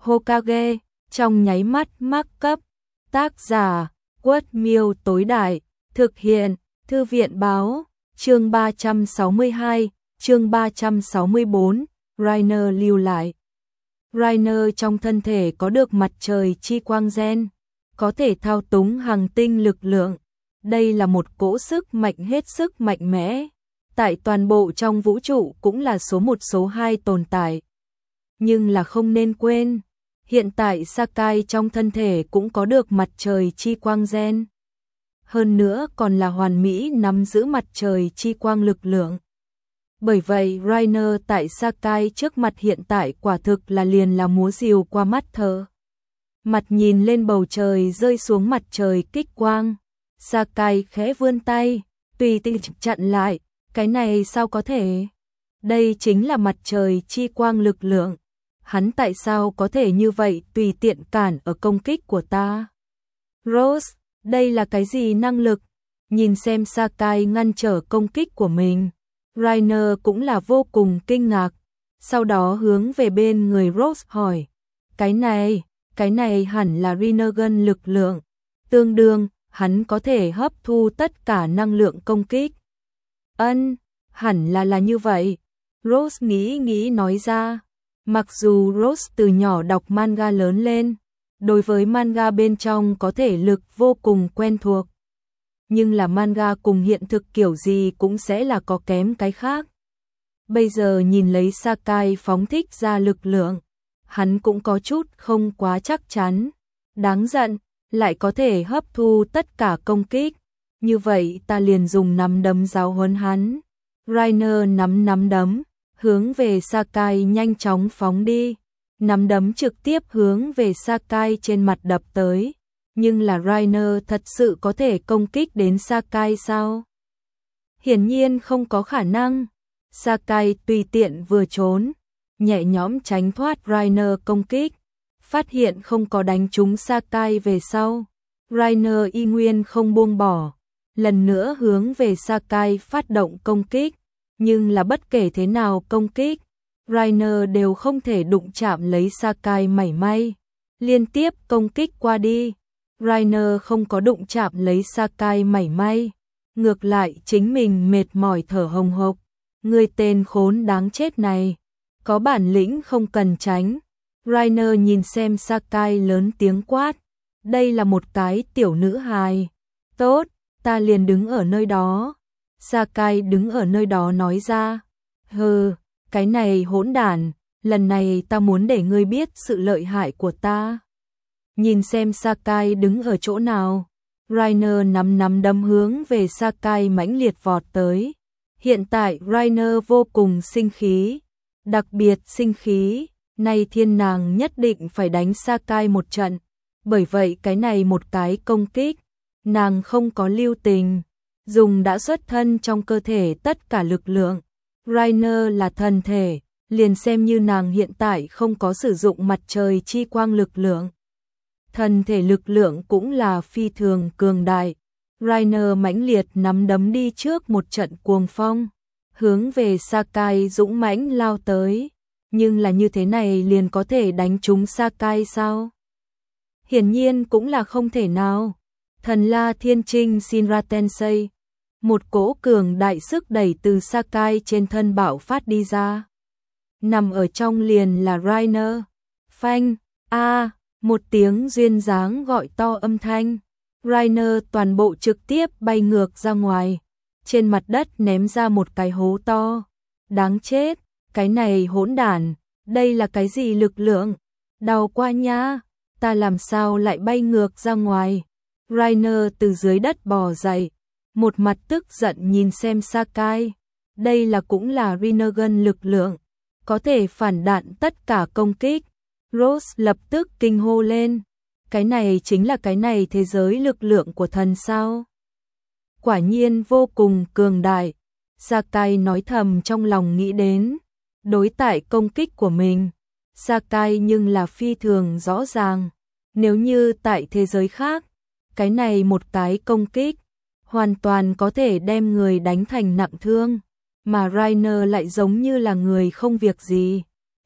Hokage, trong nháy mắt mắc cấp. Tác giả, Quất Miêu tối đại, thực hiện, Thư viện báo, chương 362, chương 364, Rainer lưu lại. Rainer trong thân thể có được mặt trời chi quang gen, có thể thao túng hành tinh lực lượng. Đây là một cỗ sức mạnh hết sức mạnh mẽ, tại toàn bộ trong vũ trụ cũng là số 1 số 2 tồn tại. Nhưng là không nên quên, hiện tại Sakai trong thân thể cũng có được mặt trời chi quang gen. Hơn nữa còn là hoàn mỹ nắm giữ mặt trời chi quang lực lượng. Bởi vậy Rainer tại Sakai trước mặt hiện tại quả thực là liền là múa rìu qua mắt thợ. Mặt nhìn lên bầu trời rơi xuống mặt trời kích quang. Sakai khẽ vươn tay, tùy tiện chặn lại, cái này sao có thể? Đây chính là mặt trời chi quang lực lượng. Hắn tại sao có thể như vậy tùy tiện cản ở công kích của ta? Rose, đây là cái gì năng lực? Nhìn xem Sakai ngăn trở công kích của mình. Rainer cũng là vô cùng kinh ngạc. Sau đó hướng về bên người Rose hỏi. Cái này hẳn là Rinnegan lực lượng. Tương đương, hắn có thể hấp thu tất cả năng lượng công kích. Hẳn là như vậy. Rose nghĩ nói ra. Mặc dù Rose từ nhỏ đọc manga lớn lên, đối với manga bên trong có thể lực vô cùng quen thuộc. Nhưng là manga cùng hiện thực kiểu gì cũng sẽ là có kém cái khác. Bây giờ nhìn lấy Sakai phóng thích ra lực lượng, hắn cũng có chút không quá chắc chắn. Đáng giận, lại có thể hấp thu tất cả công kích. Như vậy ta liền dùng nắm đấm giáo huấn hắn. Rainer nắm đấm, hướng về Sakai nhanh chóng phóng đi. Nắm đấm trực tiếp hướng về Sakai trên mặt đập tới. Nhưng là Rainer thật sự có thể công kích đến Sakai sao? Hiển nhiên không có khả năng. Sakai tùy tiện vừa trốn, nhẹ nhõm tránh thoát Rainer công kích. Phát hiện không có đánh trúng Sakai về sau. Rainer y nguyên không buông bỏ. Lần nữa hướng về Sakai phát động công kích. Nhưng là bất kể thế nào công kích, Rainer đều không thể đụng chạm lấy Sakai mảy may. Liên tiếp công kích qua đi, Rainer không có đụng chạm lấy Sakai mảy may. Ngược lại chính mình mệt mỏi thở hồng hộc. Người tên khốn đáng chết này, có bản lĩnh không cần tránh. Rainer nhìn xem Sakai lớn tiếng quát. Đây là một cái tiểu nữ hài. Tốt, ta liền đứng ở nơi đó. Sakai đứng ở nơi đó nói ra. Hừ, cái này hỗn đản, lần này ta muốn để ngươi biết sự lợi hại của ta. Nhìn xem Sakai đứng ở chỗ nào. Rainer nắm đấm hướng về Sakai mãnh liệt vọt tới. Hiện tại Rainer vô cùng sinh khí. Đặc biệt sinh khí. Nay thiên nàng nhất định phải đánh Sakai một trận. Bởi vậy cái này một cái công kích, nàng không có lưu tình. Dùng đã xuất thân trong cơ thể tất cả lực lượng. Rainer là thần thể, liền xem như nàng hiện tại không có sử dụng mặt trời chi quang lực lượng. Thần thể lực lượng cũng là phi thường cường đại. Rainer mãnh liệt nắm đấm đi trước một trận cuồng phong, hướng về Sakai dũng mãnh lao tới. Nhưng là như thế này liền có thể đánh trúng Sakai sao? Hiển nhiên cũng là không thể nào. Thần La Thiên Trinh Shinra Tensei, một cỗ cường đại sức đẩy từ Sakai trên thân bạo phát đi ra. Nằm ở trong liền là Rainer. Phanh, một tiếng duyên dáng gọi to âm thanh. Rainer toàn bộ trực tiếp bay ngược ra ngoài. Trên mặt đất ném ra một cái hố to. Đáng chết, cái này hỗn đản, đây là cái gì lực lượng? Đau quá nha, ta làm sao lại bay ngược ra ngoài? Rainer từ dưới đất bò dậy, một mặt tức giận nhìn xem Sakai. Đây là cũng là Rinnegan lực lượng, có thể phản đạn tất cả công kích. Rose lập tức kinh hô lên. Cái này chính là cái này thế giới lực lượng của thần sao? Quả nhiên vô cùng cường đại. Sakai nói thầm trong lòng nghĩ đến. Đối tại công kích của mình, Sakai nhưng là phi thường rõ ràng. Nếu như tại thế giới khác, cái này một cái công kích hoàn toàn có thể đem người đánh thành nặng thương. Mà Rainer lại giống như là người không việc gì.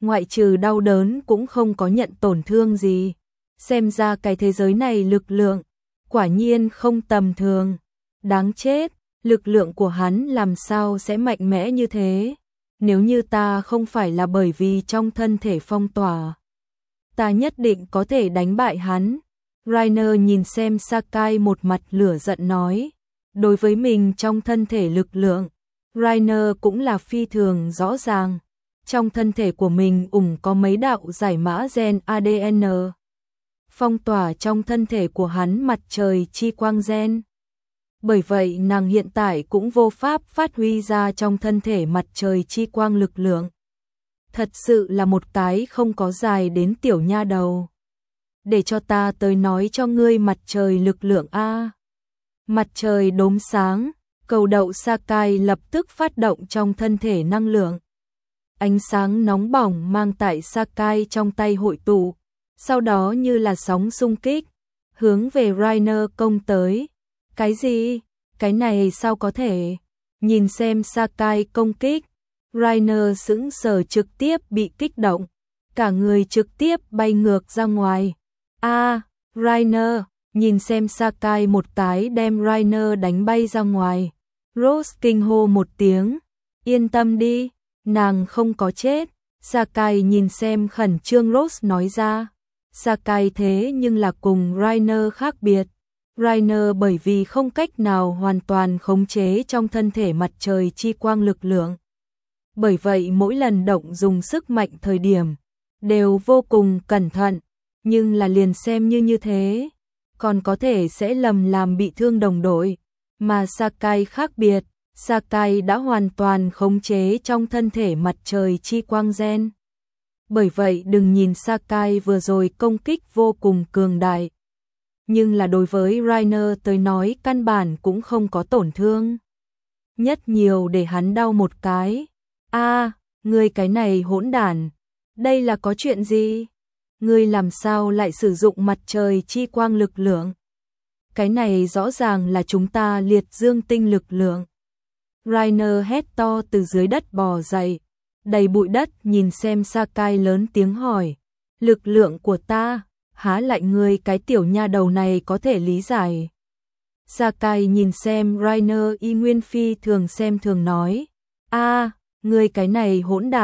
ngoại trừ đau đớn cũng không có nhận tổn thương gì. Xem ra cái thế giới này lực lượng, quả nhiên không tầm thường. Đáng chết, lực lượng của hắn làm sao sẽ mạnh mẽ như thế? Nếu như ta không phải là bởi vì trong thân thể phong tỏa, ta nhất định có thể đánh bại hắn. Rainer nhìn xem Sakai một mặt lửa giận nói. Đối với mình trong thân thể lực lượng, Rainer cũng là phi thường rõ ràng. Trong thân thể của mình có mấy đạo giải mã gen ADN. Phong tỏa trong thân thể của hắn mặt trời chi quang gen. Bởi vậy nàng hiện tại cũng vô pháp phát huy ra trong thân thể mặt trời chi quang lực lượng. Thật sự là một cái không có dài đến tiểu nha đầu. Để cho ta tới nói cho ngươi mặt trời lực lượng a. Mặt trời đốm sáng, cầu đậu Sakai lập tức phát động trong thân thể năng lượng. Ánh sáng nóng bỏng mang tại Sakai trong tay hội tụ, sau đó như là sóng xung kích, hướng về Rainer công tới. Cái gì? Cái này sao có thể? Nhìn xem Sakai công kích, Rainer sững sờ trực tiếp bị kích động, cả người trực tiếp bay ngược ra ngoài. Rainer, nhìn xem Sakai một cái đem Rainer đánh bay ra ngoài. Rose kinh hô một tiếng, yên tâm đi, nàng không có chết. Sakai nhìn xem khẩn trương Rose nói ra. Sakai thế nhưng là cùng Rainer khác biệt. Rainer bởi vì không cách nào hoàn toàn khống chế trong thân thể mặt trời chi quang lực lượng. Bởi vậy mỗi lần động dùng sức mạnh thời điểm, đều vô cùng cẩn thận, nhưng là liền xem như thế, còn có thể sẽ lầm làm bị thương đồng đội. Mà Sakai khác biệt, Sakai đã hoàn toàn khống chế trong thân thể mặt trời chi quang gen. Bởi vậy đừng nhìn Sakai vừa rồi công kích vô cùng cường đại, nhưng là đối với Rainer tới nói căn bản cũng không có tổn thương. Nhất nhiều để hắn đau một cái. Ngươi cái này hỗn đản, đây là có chuyện gì? Ngươi làm sao lại sử dụng mặt trời chi quang lực lượng? Cái này rõ ràng là chúng ta liệt dương tinh lực lượng. Rainer hét to từ dưới đất bò dậy, đầy bụi đất nhìn xem Sakai lớn tiếng hỏi. Lực lượng của ta, há lại ngươi cái tiểu nha đầu này có thể lý giải. Sakai nhìn xem Rainer y nguyên phi thường xem thường nói. Ngươi cái này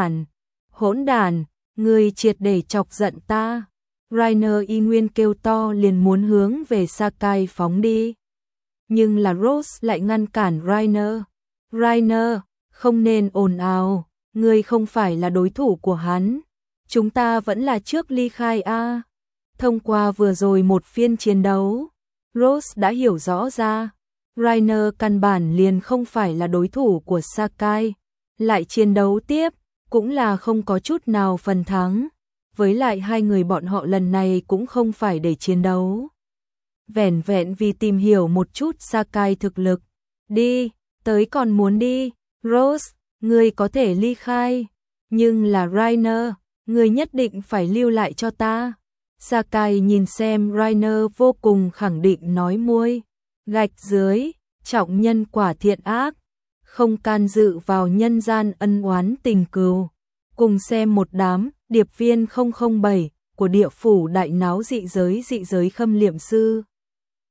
hỗn đản, ngươi triệt để chọc giận ta. Rainer y nguyên kêu to liền muốn hướng về Sakai phóng đi. Nhưng là Rose lại ngăn cản Rainer. Rainer, không nên ồn ào, ngươi không phải là đối thủ của hắn. Chúng ta vẫn là trước ly khai a. Thông qua vừa rồi một phiên chiến đấu, Rose đã hiểu rõ ra, Rainer căn bản liền không phải là đối thủ của Sakai, lại chiến đấu tiếp, cũng là không có chút nào phần thắng. Với lại hai người bọn họ lần này cũng không phải để chiến đấu, vẻn vẹn vì tìm hiểu một chút Sakai thực lực. Đi, tới còn muốn đi, Rose, ngươi có thể ly khai, nhưng là Rainer, ngươi nhất định phải lưu lại cho ta. Sakai nhìn xem Rainer vô cùng khẳng định nói muôi, gạch dưới, trọng nhân quả thiện ác, không can dự vào nhân gian ân oán tình cừu. Cùng xem một đám điệp viên 007 của địa phủ đại náo dị giới khâm liệm sư.